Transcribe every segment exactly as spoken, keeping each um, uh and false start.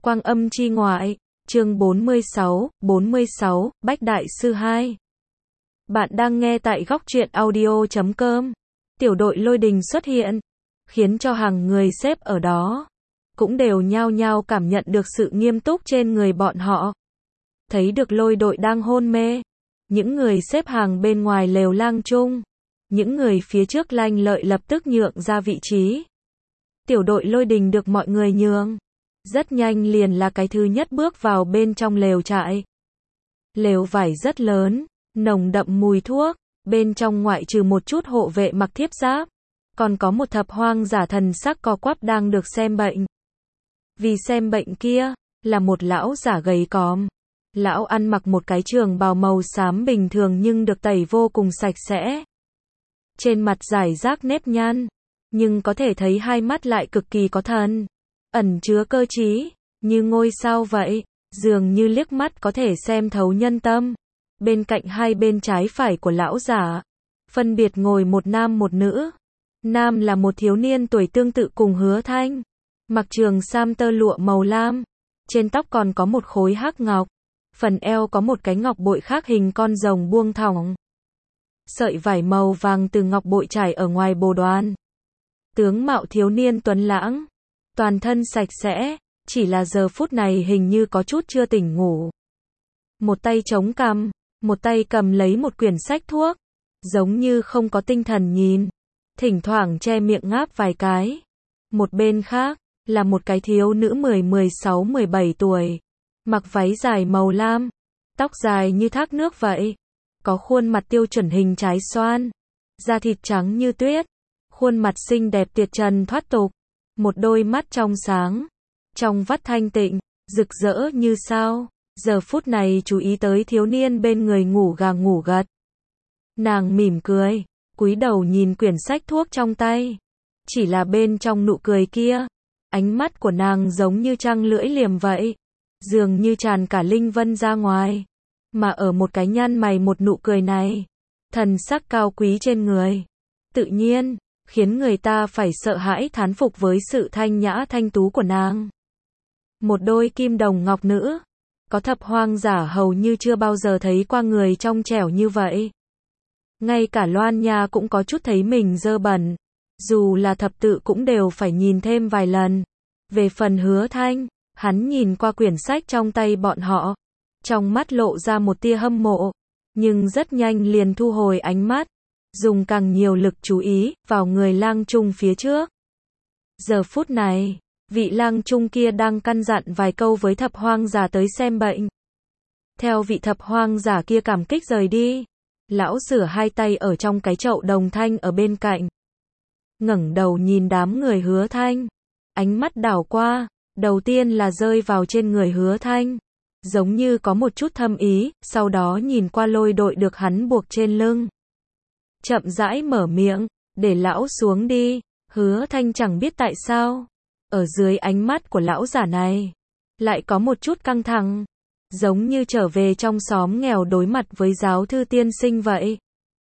Quang Âm Chi Ngoại, chương bốn mươi sáu, bốn mươi sáu, Bách Đại Sư hai. Bạn đang nghe tại góc truyện audio chấm com. Tiểu đội Lôi Đình xuất hiện, khiến cho hàng người xếp ở đó cũng đều nhao nhao cảm nhận được sự nghiêm túc trên người bọn họ. Thấy được Lôi đội đang hôn mê, những người xếp hàng bên ngoài lều lang chung, những người phía trước lanh lợi lập tức nhượng ra vị trí. Tiểu đội Lôi Đình được mọi người nhường, rất nhanh liền là cái thứ nhất bước vào bên trong lều trại. Lều vải rất lớn, nồng đậm mùi thuốc, bên trong ngoại trừ một chút hộ vệ mặc thiếp giáp, còn có một thập hoang giả thần sắc co quắp đang được xem bệnh. Vì xem bệnh kia, là một lão giả gầy còm. Lão ăn mặc một cái trường bào màu xám bình thường nhưng được tẩy vô cùng sạch sẽ. Trên mặt rải rác nếp nhăn, nhưng có thể thấy hai mắt lại cực kỳ có thần, ẩn chứa cơ trí, như ngôi sao vậy, dường như liếc mắt có thể xem thấu nhân tâm. Bên cạnh hai bên trái phải của lão giả, phân biệt ngồi một nam một nữ. Nam là một thiếu niên tuổi tương tự cùng Hứa Thanh, mặc trường sam tơ lụa màu lam, trên tóc còn có một khối hắc ngọc, phần eo có một cái ngọc bội khác hình con rồng buông thõng. Sợi vải màu vàng từ ngọc bội trải ở ngoài bồ đoan. Tướng mạo thiếu niên tuấn lãng, toàn thân sạch sẽ, chỉ là giờ phút này hình như có chút chưa tỉnh ngủ. Một tay chống cằm, một tay cầm lấy một quyển sách thuốc, giống như không có tinh thần nhìn, thỉnh thoảng che miệng ngáp vài cái. Một bên khác, là một cái thiếu nữ mười, mười sáu, mười bảy tuổi, mặc váy dài màu lam, tóc dài như thác nước vậy, có khuôn mặt tiêu chuẩn hình trái xoan, da thịt trắng như tuyết, khuôn mặt xinh đẹp tuyệt trần thoát tục, một đôi mắt trong sáng, trong vắt thanh tịnh, rực rỡ như sao. Giờ phút này chú ý tới thiếu niên bên người ngủ gà ngủ gật. Nàng mỉm cười, cúi đầu nhìn quyển sách thuốc trong tay. Chỉ là bên trong nụ cười kia, ánh mắt của nàng giống như trăng lưỡi liềm vậy, dường như tràn cả linh vân ra ngoài. Mà ở một cái nhăn mày một nụ cười này, thần sắc cao quý trên người, tự nhiên khiến người ta phải sợ hãi thán phục với sự thanh nhã thanh tú của nàng. Một đôi kim đồng ngọc nữ, có thập hoang giả hầu như chưa bao giờ thấy qua người trong trẻo như vậy. Ngay cả Loan Nha cũng có chút thấy mình dơ bẩn, dù là thập tự cũng đều phải nhìn thêm vài lần. Về phần Hứa Thanh, hắn nhìn qua quyển sách trong tay bọn họ, trong mắt lộ ra một tia hâm mộ, nhưng rất nhanh liền thu hồi ánh mắt, dùng càng nhiều lực chú ý vào người lang trung phía trước. Giờ phút này, vị lang trung kia đang căn dặn vài câu với thập hoang giả tới xem bệnh. Theo vị thập hoang giả kia cảm kích rời đi, lão rửa hai tay ở trong cái chậu đồng thanh ở bên cạnh, ngẩng đầu nhìn đám người Hứa Thanh, ánh mắt đảo qua, đầu tiên là rơi vào trên người Hứa Thanh, giống như có một chút thâm ý, sau đó nhìn qua Lôi đội được hắn buộc trên lưng, chậm rãi mở miệng, để lão xuống đi. Hứa Thanh chẳng biết tại sao, ở dưới ánh mắt của lão giả này, lại có một chút căng thẳng, giống như trở về trong xóm nghèo đối mặt với giáo thư tiên sinh vậy.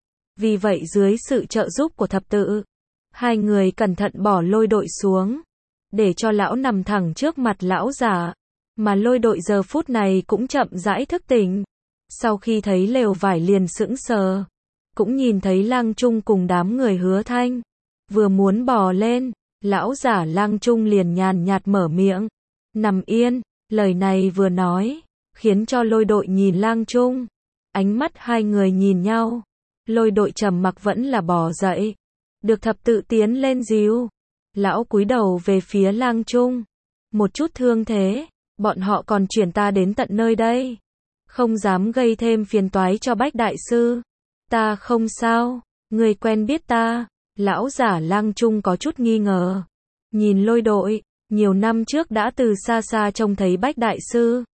Vì vậy dưới sự trợ giúp của thập tự, hai người cẩn thận bỏ Lôi đội xuống, để cho lão nằm thẳng trước mặt lão giả, mà Lôi đội giờ phút này cũng chậm rãi thức tỉnh. Sau khi thấy lều vải liền sững sờ, cũng nhìn thấy lang trung cùng đám người Hứa Thanh, vừa muốn bò lên, lão giả lang trung liền nhàn nhạt mở miệng, nằm yên. Lời này vừa nói, khiến cho Lôi đội nhìn lang trung, ánh mắt hai người nhìn nhau. Lôi đội trầm mặc vẫn là bò dậy, được thập tự tiến lên dìu. Lão cúi đầu về phía lang trung, một chút thương thế, bọn họ còn chuyển ta đến tận nơi đây, không dám gây thêm phiền toái cho Bách Đại Sư. Ta không sao, người quen biết ta. Lão giả lang trung có chút nghi ngờ, nhìn Lôi đội, nhiều năm trước đã từ xa xa trông thấy Bách Đại Sư.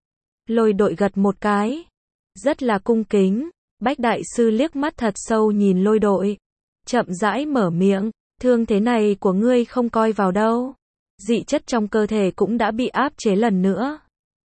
Lôi đội gật một cái, rất là cung kính. Bách Đại Sư liếc mắt thật sâu nhìn Lôi đội, chậm rãi mở miệng, thương thế này của ngươi không coi vào đâu, dị chất trong cơ thể cũng đã bị áp chế lần nữa,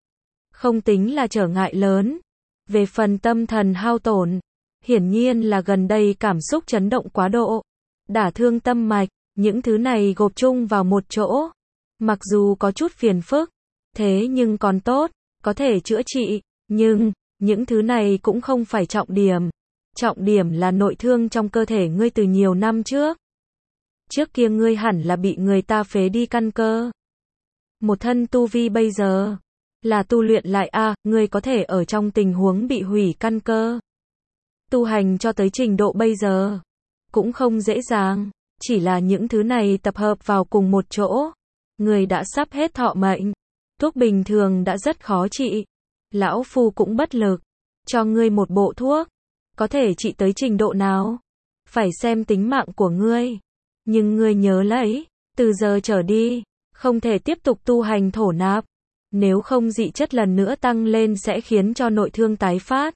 không tính là trở ngại lớn. Về phần tâm thần hao tổn, hiển nhiên là gần đây cảm xúc chấn động quá độ, đả thương tâm mạch, những thứ này gộp chung vào một chỗ, mặc dù có chút phiền phức, Thế nhưng còn tốt, có thể chữa trị, nhưng, những thứ này cũng không phải trọng điểm. Trọng điểm là nội thương trong cơ thể ngươi từ nhiều năm trước. Trước kia ngươi hẳn là bị người ta phế đi căn cơ. Một thân tu vi bây giờ, là tu luyện lại a, à, ngươi có thể ở trong tình huống bị hủy căn cơ. Tu hành cho tới trình độ bây giờ, cũng không dễ dàng, chỉ là những thứ này tập hợp vào cùng một chỗ. Ngươi đã sắp hết thọ mệnh, thuốc bình thường đã rất khó trị. Lão Phu cũng bất lực, cho ngươi một bộ thuốc, có thể trị tới trình độ nào? Phải xem tính mạng của ngươi. Nhưng ngươi nhớ lấy, từ giờ trở đi, không thể tiếp tục tu hành thổ nạp. Nếu không dị chất lần nữa tăng lên sẽ khiến cho nội thương tái phát.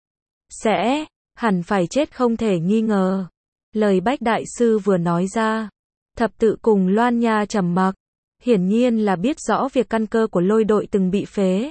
Sẽ, hẳn phải chết không thể nghi ngờ. Lời Bách Đại Sư vừa nói ra, thập tự cùng Loan Nha trầm mặc. Hiển nhiên là biết rõ việc căn cơ của Lôi Đội từng bị phế.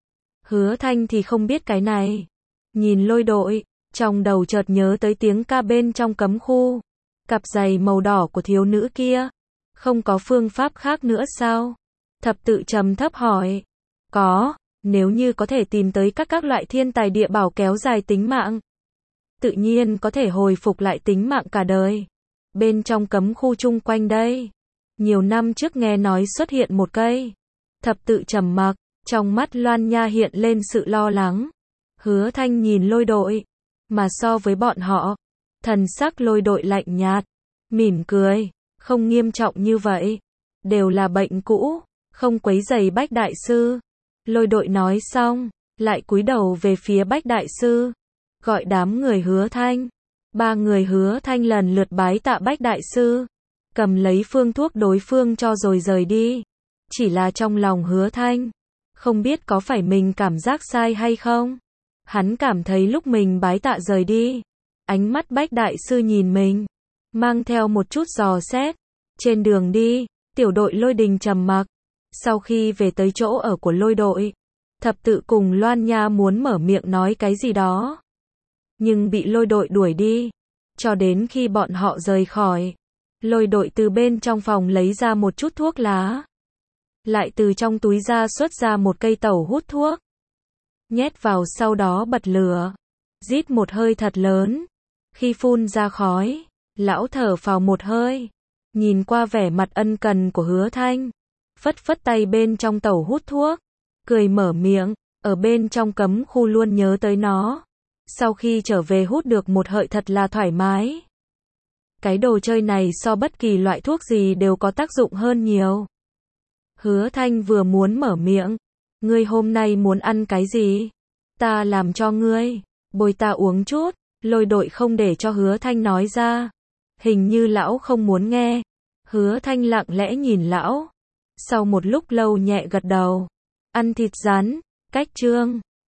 Hứa Thanh thì không biết cái này. Nhìn Lôi Đội, trong đầu chợt nhớ tới tiếng ca bên trong cấm khu. Cặp giày màu đỏ của thiếu nữ kia. Không có phương pháp khác nữa sao? Thập tự trầm thấp hỏi. Có, nếu như có thể tìm tới các các loại thiên tài địa bảo kéo dài tính mạng. Tự nhiên có thể hồi phục lại tính mạng cả đời. Bên trong cấm khu chung quanh đây. Nhiều năm trước nghe nói xuất hiện một cây. Thập tự trầm mặc, trong mắt Loan Nha hiện lên sự lo lắng. Hứa Thanh nhìn Lôi Đội, mà so với bọn họ, thần sắc Lôi Đội lạnh nhạt, mỉm cười, không nghiêm trọng như vậy, đều là bệnh cũ, không quấy rầy Bách Đại Sư. Lôi Đội nói xong, lại cúi đầu về phía Bách Đại Sư, gọi đám người Hứa Thanh. Ba người Hứa Thanh lần lượt bái tạ Bách Đại Sư, cầm lấy phương thuốc đối phương cho rồi rời đi. Chỉ là trong lòng Hứa Thanh, không biết có phải mình cảm giác sai hay không. Hắn cảm thấy lúc mình bái tạ rời đi, ánh mắt Bách Đại Sư nhìn mình, mang theo một chút dò xét. Trên đường đi, tiểu đội Lôi Đình trầm mặc. Sau khi về tới chỗ ở của Lôi Đội, thập tự cùng Loan Nha muốn mở miệng nói cái gì đó, nhưng bị Lôi Đội đuổi đi. Cho đến khi bọn họ rời khỏi, Lôi Đội từ bên trong phòng lấy ra một chút thuốc lá, lại từ trong túi ra xuất ra một cây tẩu hút thuốc, nhét vào sau đó bật lửa, rít một hơi thật lớn. Khi phun ra khói, lão thở phào một hơi, nhìn qua vẻ mặt ân cần của Hứa Thanh, phất phất tay bên trong tẩu hút thuốc, cười mở miệng, ở bên trong cấm khu luôn nhớ tới nó. Sau khi trở về hút được một hơi thật là thoải mái. Cái đồ chơi này so bất kỳ loại thuốc gì đều có tác dụng hơn nhiều. Hứa Thanh vừa muốn mở miệng, ngươi hôm nay muốn ăn cái gì? Ta làm cho ngươi, bồi ta uống chút. Lôi Đội không để cho Hứa Thanh nói ra. Hình như lão không muốn nghe. Hứa Thanh lặng lẽ nhìn lão. Sau một lúc lâu nhẹ gật đầu. Ăn thịt rắn, cách chương.